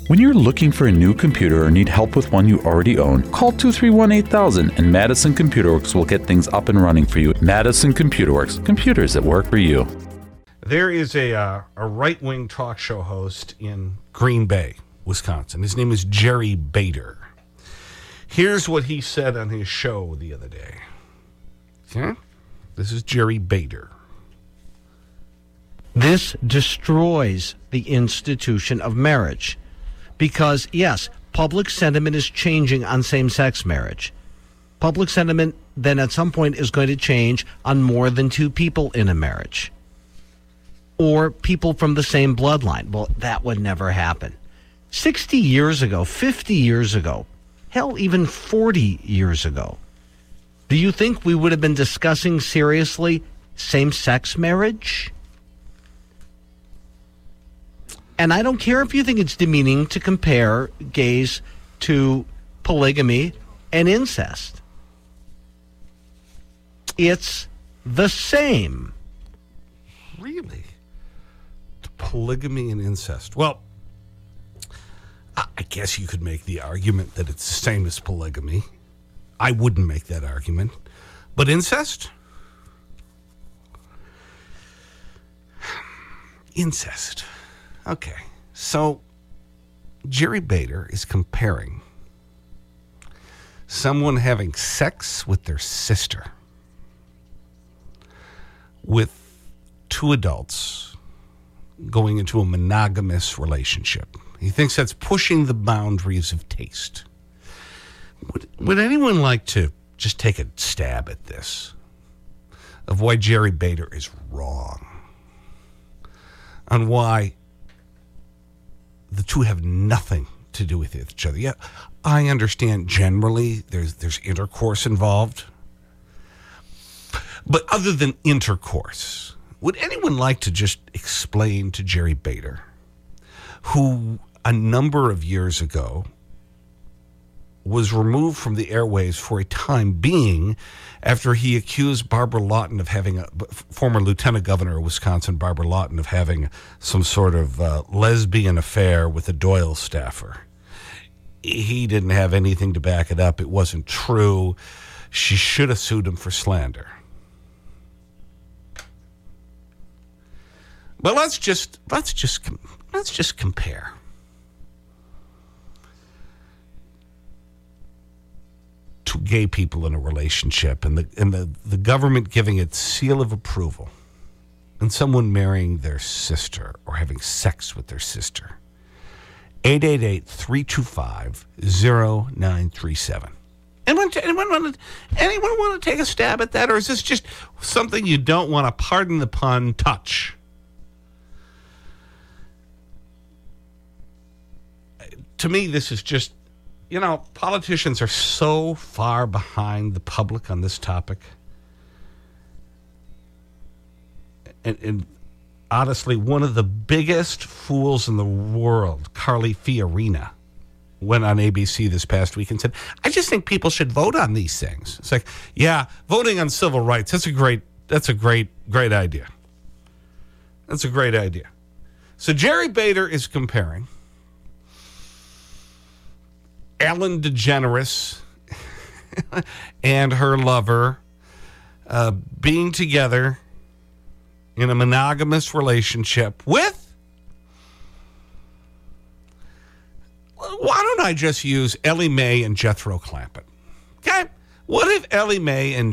When you're looking for a new computer or need help with one you already own, call 231-8000 and Madison Computer Works will get things up and running for you. Madison Computer Works, computers that work for you. There is a right-wing talk show host in Green Bay, Wisconsin. His name is Jerry Bader. Here's what he said on his show the other day. Okay? This is Jerry Bader. This destroys the institution of marriage. Because, yes, public sentiment is changing on same-sex marriage. Public sentiment then at some point is going to change on more than two people in a marriage. Or people from the same bloodline. Well, that would never happen. 60 years ago, 50 years ago, hell, even 40 years ago, do you think we would have been discussing seriously same-sex marriage? And I don't care if you think it's demeaning to compare gays to polygamy and incest. It's the same. Really? Polygamy and incest. Well, I guess you could make the argument that it's the same as polygamy. I wouldn't make that argument. But incest? Incest. Okay. So, Jerry Bader is comparing someone having sex with their sister with two adults going into a monogamous relationship. He thinks that's pushing the boundaries of taste. Would anyone like to just take a stab at this? Of why Jerry Bader is wrong? On why the two have nothing to do with each other. Yeah, I understand generally there's intercourse involved. But other than intercourse, would anyone like to just explain to Jerry Bader, who a number of years ago was removed from the airwaves for a time being after he accused Barbara Lawton of having former Lieutenant Governor of Wisconsin, Barbara Lawton, of having some sort of lesbian affair with a Doyle staffer. He didn't have anything to back it up. It wasn't true. She should have sued him for slander. But let's just compare. Two gay people in a relationship and the government giving its seal of approval and someone marrying their sister or having sex with their sister. 888-325-0937. Anyone want to take a stab at that, or is this just something you don't want to, pardon the pun, touch? To me, this is just, you know, politicians are so far behind the public on this topic. And honestly, one of the biggest fools in the world, Carly Fiorina, went on ABC this past week and said, I just think people should vote on these things. It's like, yeah, voting on civil rights, that's a great idea. That's a great idea. So Jerry Bader is comparing Ellen DeGeneres and her lover being together in a monogamous relationship with, why don't I just use Ellie Mae and Jethro Clampett? Okay? What if Ellie Mae and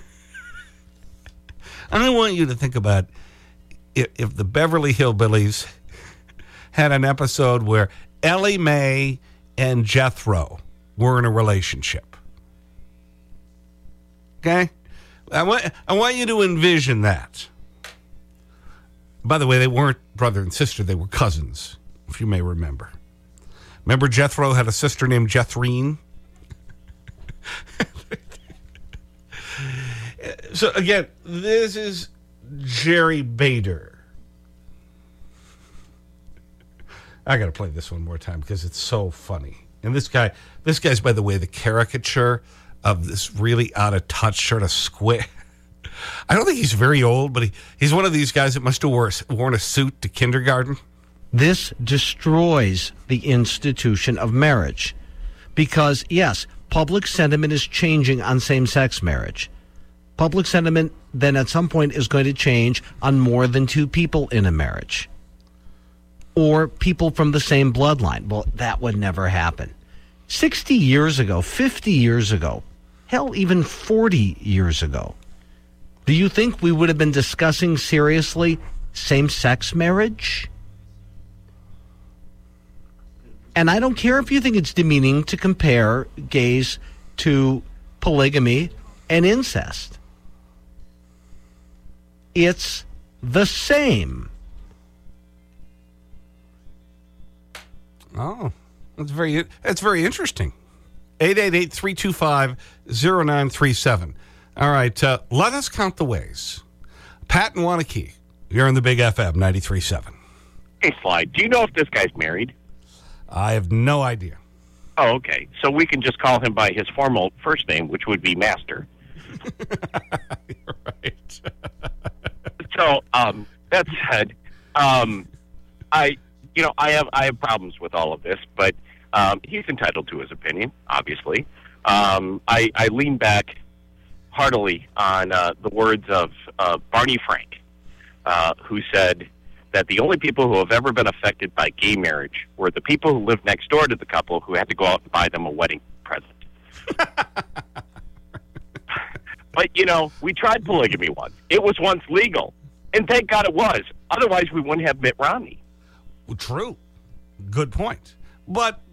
I want you to think about if the Beverly Hillbillies had an episode where Ellie Mae and Jethro were in a relationship. Okay? I want you to envision that. By the way, they weren't brother and sister, they were cousins, if you may remember. Remember Jethro had a sister named Jethreen? So again, this is Jerry Bader. I got to play this one more time because it's so funny. And this guy's, by the way, the caricature of this really out of touch sort of square. I don't think he's very old, but he's one of these guys that must have worn a suit to kindergarten. This destroys the institution of marriage. Because, yes, public sentiment is changing on same-sex marriage. Public sentiment then at some point is going to change on more than two people in a marriage. Or people from the same bloodline. Well, that would never happen. 60 years ago, 50 years ago, hell, even 40 years ago, do you think we would have been discussing seriously same-sex marriage? And I don't care if you think it's demeaning to compare gays to polygamy and incest. It's the same. Oh, that's very interesting. 888-325-0937. All right, let us count the ways. Pat in Wanakee, you're in the Big FM 93.7. Hey, Sly, do you know if this guy's married? I have no idea. Oh, okay. So we can just call him by his formal first name, which would be Master. You're right. So, that said, I have problems with all of this, but he's entitled to his opinion, obviously. I lean back heartily on the words of Barney Frank, who said that the only people who have ever been affected by gay marriage were the people who lived next door to the couple who had to go out and buy them a wedding present. But, we tried polygamy once. It was once legal. And thank God it was. Otherwise, we wouldn't have Mitt Romney. Well, true. Good point. But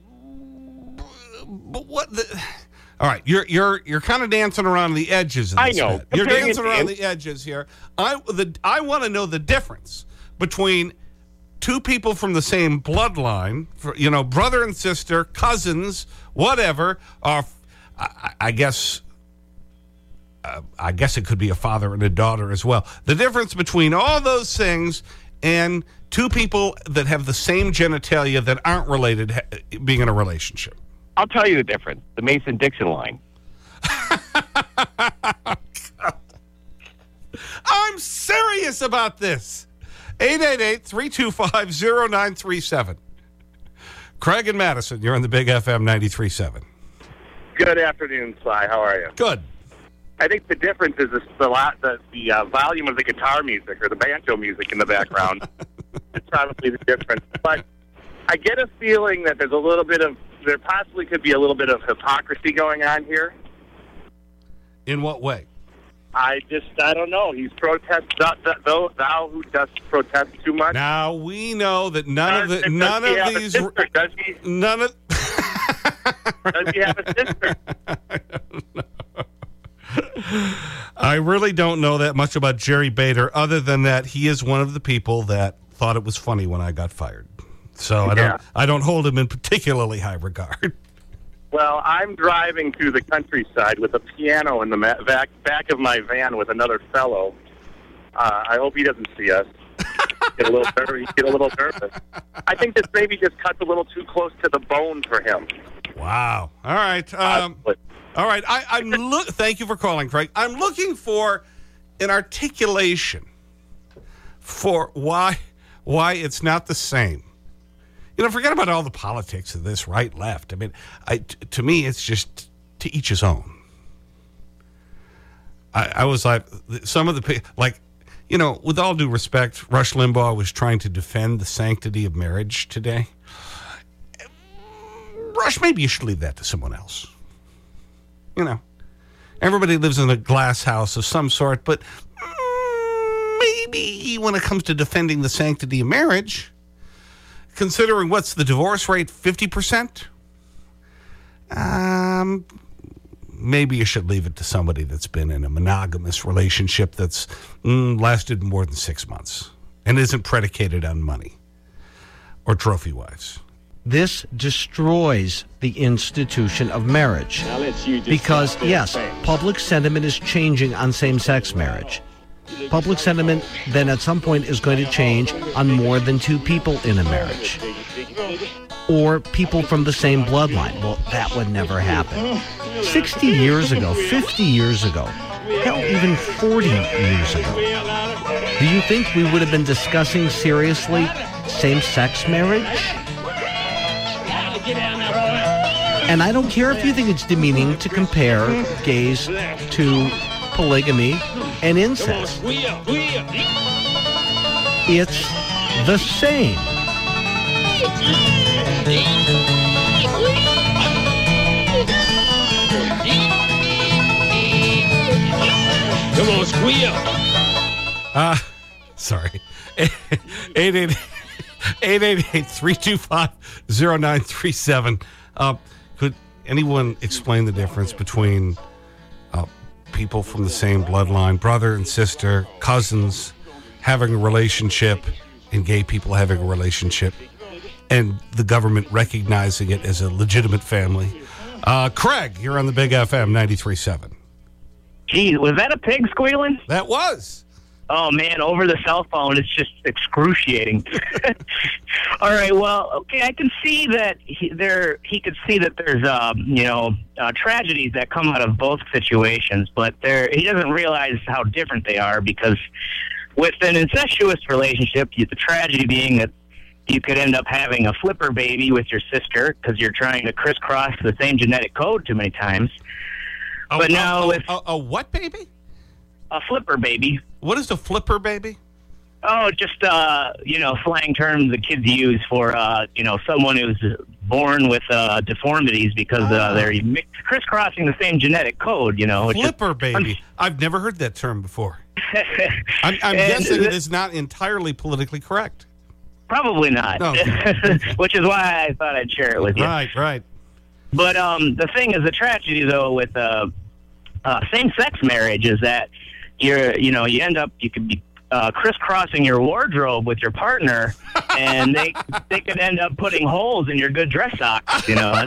what the... All right, you're kind of dancing around the edges of this. I know. Bit. You're dancing around the edges here. I want to know the difference between two people from the same bloodline, brother and sister, cousins, whatever. I guess it could be a father and a daughter as well. The difference between all those things and two people that have the same genitalia that aren't related being in a relationship. I'll tell you the difference. The Mason-Dixon line. I'm serious about this. 888-325-0937. Craig and Madison, you're on the Big FM 93.7. Good afternoon, Sly. How are you? Good. I think the difference is the volume of the guitar music or the banjo music in the background. It's probably the difference. But I get a feeling that there possibly could be a little bit of hypocrisy going on here. In what way? I don't know. He's thou who dost protest too much. Now we know that Does he have a sister? I really don't know that much about Jerry Bader, other than that he is one of the people that thought it was funny when I got fired. So I don't hold him in particularly high regard. Well, I'm driving through the countryside with a piano in the back of my van with another fellow. I hope he doesn't see us. Get a little nervous. I think this maybe just cuts a little too close to the bone for him. Wow. All right. All right. Thank you for calling, Craig. I'm looking for an articulation for why it's not the same. Forget about all the politics of this right, left. I mean, to me, it's just to each his own. I was like, some of the, with all due respect, Rush Limbaugh was trying to defend the sanctity of marriage today. Rush, maybe you should leave that to someone else. Everybody lives in a glass house of some sort, but maybe when it comes to defending the sanctity of marriage, considering what's the divorce rate, 50%? Maybe you should leave it to somebody that's been in a monogamous relationship that's lasted more than 6 months and isn't predicated on money or trophy wives. This destroys the institution of marriage. Because, yes, public sentiment is changing on same-sex marriage. Public sentiment then at some point is going to change on more than two people in a marriage. Or people from the same bloodline. Well, that would never happen. 60 years ago, 50 years ago, hell, even 40 years ago. Do you think we would have been discussing seriously same-sex marriage? And I don't care if you think it's demeaning to compare gays to polygamy and incest. It's the same. Come on, squeal. Sorry. 888-325-0937. Could anyone explain the difference between people from the same bloodline, brother and sister, cousins, having a relationship, and gay people having a relationship, and the government recognizing it as a legitimate family? Craig, you're on the Big FM 93.7. Geez, was that a pig squealing? That was. Oh, man, over the cell phone, it's just excruciating. All right, well, okay, I can see that he could see that there's, tragedies that come out of both situations, but he doesn't realize how different they are, because with an incestuous relationship, the tragedy being that you could end up having a flipper baby with your sister because you're trying to crisscross the same genetic code too many times. But now with a what baby? A flipper baby. What is a flipper baby? Oh, just, slang terms the kids use for, someone who's born with deformities because they're crisscrossing the same genetic code, Flipper baby. I've never heard that term before. I'm guessing it is not entirely politically correct. Probably not. No. Which is why I thought I'd share it with you. Right. But the thing is, the tragedy, though, with same-sex marriage is that you could be crisscrossing your wardrobe with your partner, and they could end up putting holes in your good dress socks.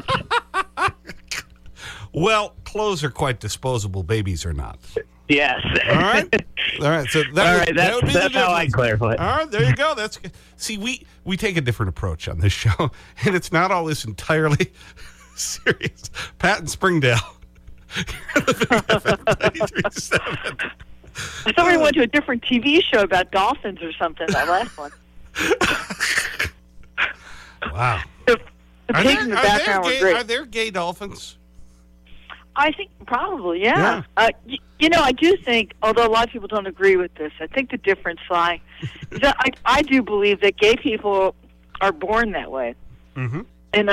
Well, clothes are quite disposable. Babies are not. Yes. All right. So that's how I clarify it. All right. There you go. That's good. See, we take a different approach on this show, and it's not always entirely serious. Pat and Springdale. I thought we went to a different TV show about dolphins or something, that last one. Wow. The pigs in the background were great. Are there gay dolphins? I think probably, yeah. I do think, although a lot of people don't agree with this, I think the difference, Sly, is that I do believe that gay people are born that way. Mm-hmm. And,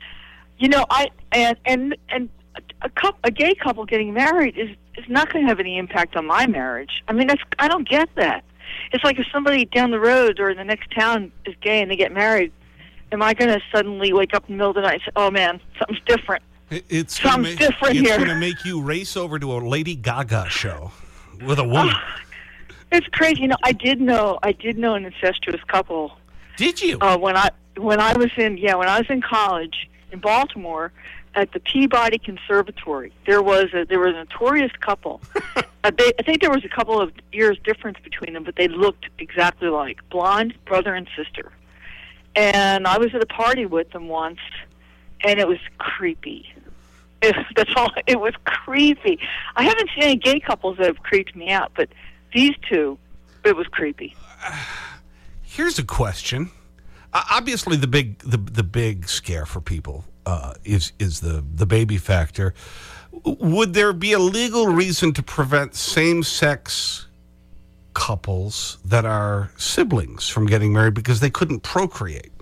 a gay couple getting married is not going to have any impact on my marriage. I mean, I don't get that. It's like if somebody down the road or in the next town is gay and they get married, am I going to suddenly wake up in the middle of the night and say, oh, man, something's different? It's something's different here. It's going to make you race over to a Lady Gaga show with a woman. It's crazy. I did know an incestuous couple. Did you? When I was in college in Baltimore, at the Peabody Conservatory, there was a notorious couple. I think there was a couple of years difference between them, but they looked exactly like blonde brother and sister. And I was at a party with them once, and it was creepy. That's all. It was creepy. I haven't seen any gay couples that have creeped me out, but these two, it was creepy. Here's a question. Obviously, the big scare for people is the baby factor. Would there be a legal reason to prevent same-sex couples that are siblings from getting married because they couldn't procreate?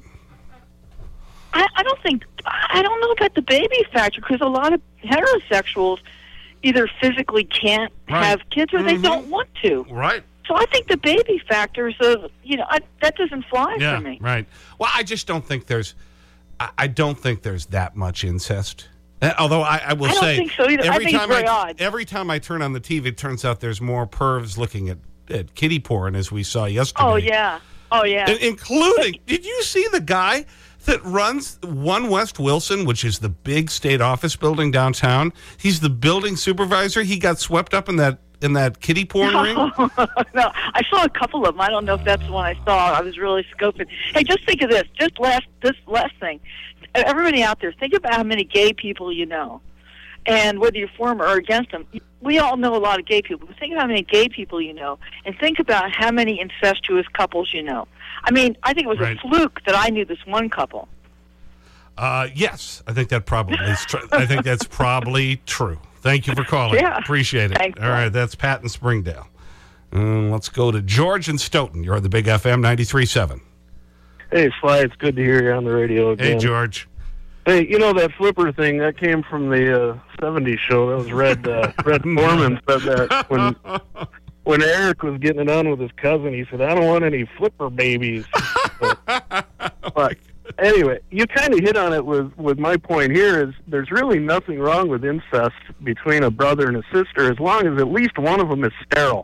I don't know about the baby factor, because a lot of heterosexuals either physically can't have kids or they don't want to. Right. So I think the baby factor is that doesn't fly for me. Right. Well, I just don't think there's that much incest. Although I will say, I don't think so either. I think it's very odd. Every time I turn on the TV, it turns out there's more pervs looking at kiddie porn, as we saw yesterday. Oh, yeah. Including, did you see the guy that runs One West Wilson, which is the big state office building downtown? He's the building supervisor. He got swept up in that kiddie porn ring? No, I saw a couple of them. I don't know if that's the one I saw. I was really scoping. Hey, just think of this. This last thing. Everybody out there, think about how many gay people you know. And whether you're for them or against them, we all know a lot of gay people. Think about how many gay people you know, and think about how many incestuous couples you know. I mean, I think it was a fluke that I knew this one couple. Yes, I think that probably is true. I think that's probably true. Thank you for calling. Yeah. Appreciate it. Thanks, all right, that's Pat in Springdale. Let's go to George in Stoughton. You're on the Big FM 93.7. Hey, Sly, it's good to hear you on the radio again. Hey, George. Hey, you know that flipper thing, that came from the 70s show. That was Red Foreman said that when Eric was getting it on with his cousin. He said, I don't want any flipper babies. But anyway, you kind of hit on it with my point here is there's really nothing wrong with incest between a brother and a sister as long as at least one of them is sterile.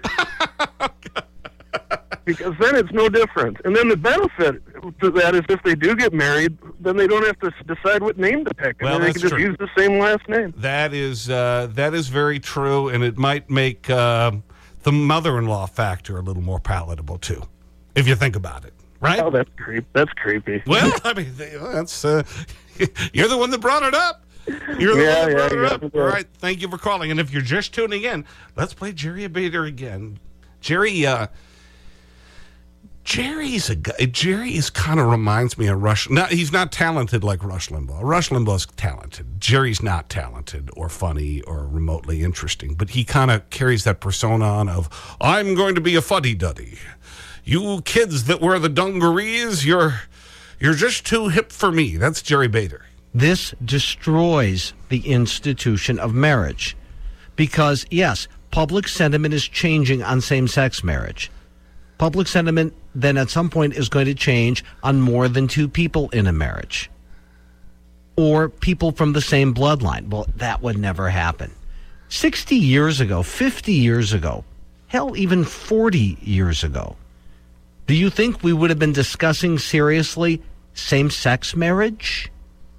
Because then it's no different. And then the benefit to that is if they do get married, then they don't have to decide what name to pick. Well, they can just use the same last name. That is very true, and it might make the mother-in-law factor a little more palatable, too, if you think about it. Right? Oh, that's creepy. Well, I mean, that's you're the one that brought it up. You're the one that brought it up. All right, thank you for calling. And if you're just tuning in, let's play Jerry Bader again. Jerry is kind of reminds me of Rush. Now, he's not talented like Rush Limbaugh. Rush Limbaugh's talented. Jerry's not talented or funny or remotely interesting, but he kind of carries that persona on of, I'm going to be a fuddy-duddy. You kids that wear the dungarees, you're just too hip for me. That's Jerry Bader. This destroys the institution of marriage because, yes, public sentiment is changing on same-sex marriage. Public sentiment then at some point is going to change on more than two people in a marriage or people from the same bloodline. Well, that would never happen. 60 years ago, 50 years ago, hell, even 40 years ago, do you think we would have been discussing seriously same-sex marriage?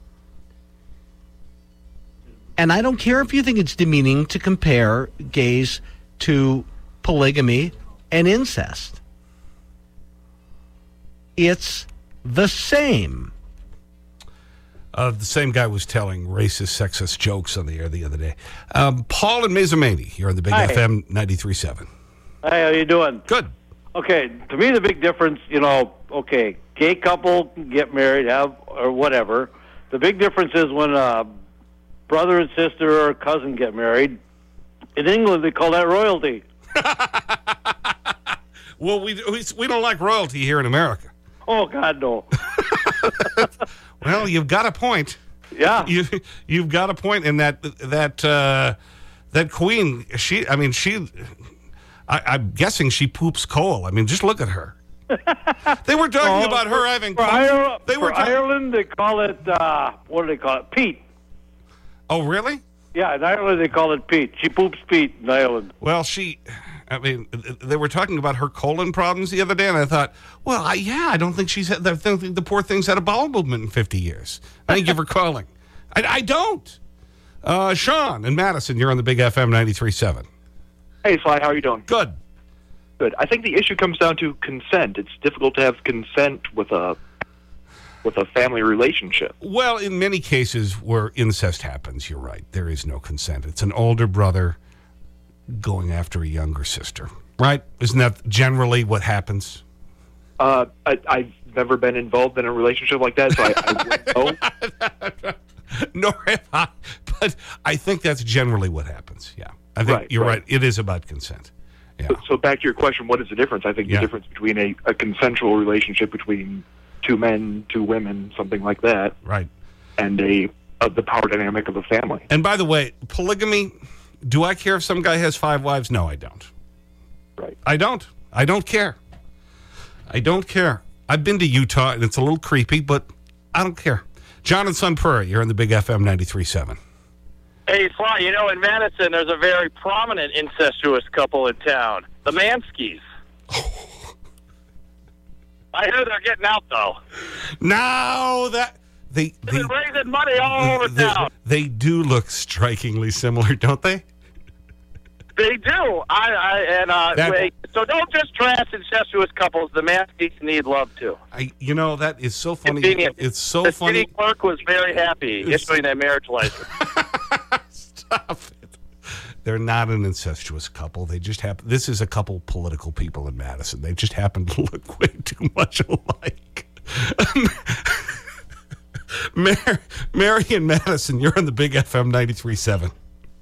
And I don't care if you think it's demeaning to compare gays to polygamy and incest. It's the same. The same guy was telling racist, sexist jokes on the air the other day. Paul and Mazamani, you're on the Big FM 93.7. Hi, how you doing? Good. Okay, to me the big difference, okay, gay couple get married, or whatever. The big difference is when a brother and sister or cousin get married. In England, they call that royalty. Well, we don't like royalty here in America. Oh, God, no. Well, you've got a point. Yeah. You've got a point in that queen, I'm guessing she poops coal. I mean, just look at her. They were talking about her having... Ireland, they call it, what do they call it? Peat. Oh, really? Yeah, in Ireland, they call it peat. She poops peat in Ireland. Well, they were talking about her colon problems the other day, and I thought, well, I don't think the poor thing's had a bowel movement in 50 years. Thank you for calling. I don't. Sean in Madison, you're on the Big FM 93.7. Hey, Sly, how are you doing? Good. Good. I think the issue comes down to consent. It's difficult to have consent with a family relationship. Well, in many cases where incest happens, you're right. There is no consent. It's an older brother going after a younger sister, right? Isn't that generally what happens? I've never been involved in a relationship like that, so I wouldn't know. Nor have I, but I think that's generally what happens, yeah. I think you're right. It is about consent. Yeah. So back to your question, what is the difference? I think the difference between a consensual relationship between two men, two women, something like that, right, and the power dynamic of a family. And by the way, polygamy, do I care if some guy has 5 wives? No, I don't. Right. I don't care. I don't care. I've been to Utah, and it's a little creepy, but I don't care. John and Sun Prairie, you're on the Big FM 93.7. Hey, Sly, in Madison, there's a very prominent incestuous couple in town, the Manskys. I hear they're getting out, though. No, that... They're raising money all over town. They do look strikingly similar, don't they? They do. So don't just trash incestuous couples. The Manskys need love, too. That is so funny. Convenient. It's so the funny. The city clerk was very happy issuing that marriage license. They're not an incestuous couple. They just happen. This is a couple political people in Madison. They just happen to look way too much alike. Mary and Madison, you're on the Big FM 93.7.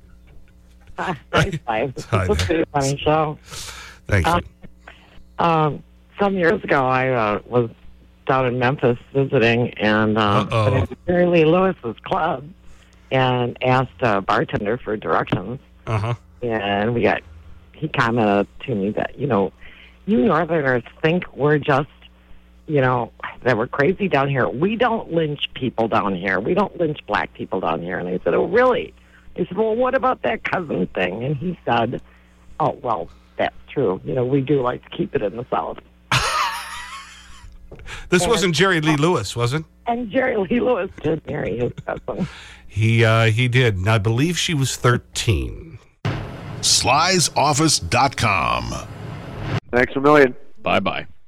Hi, it's a pretty funny show. Thank you. Some years ago, I was down in Memphis visiting, and went into Jerry Lee Lewis's club and asked a bartender for directions. And he commented to me that, you Northerners think we're just, that we're crazy down here. We don't lynch people down here. We don't lynch black people down here. And I said, oh, really? He said, well, what about that cousin thing? And he said, oh, well, that's true. We do like to keep it in the South. This wasn't Jerry Lee Lewis, was it? And Jerry Lee Lewis did marry his cousin. He did. And I believe she was 13. Sly'sOffice.com. Thanks a million. Bye-bye.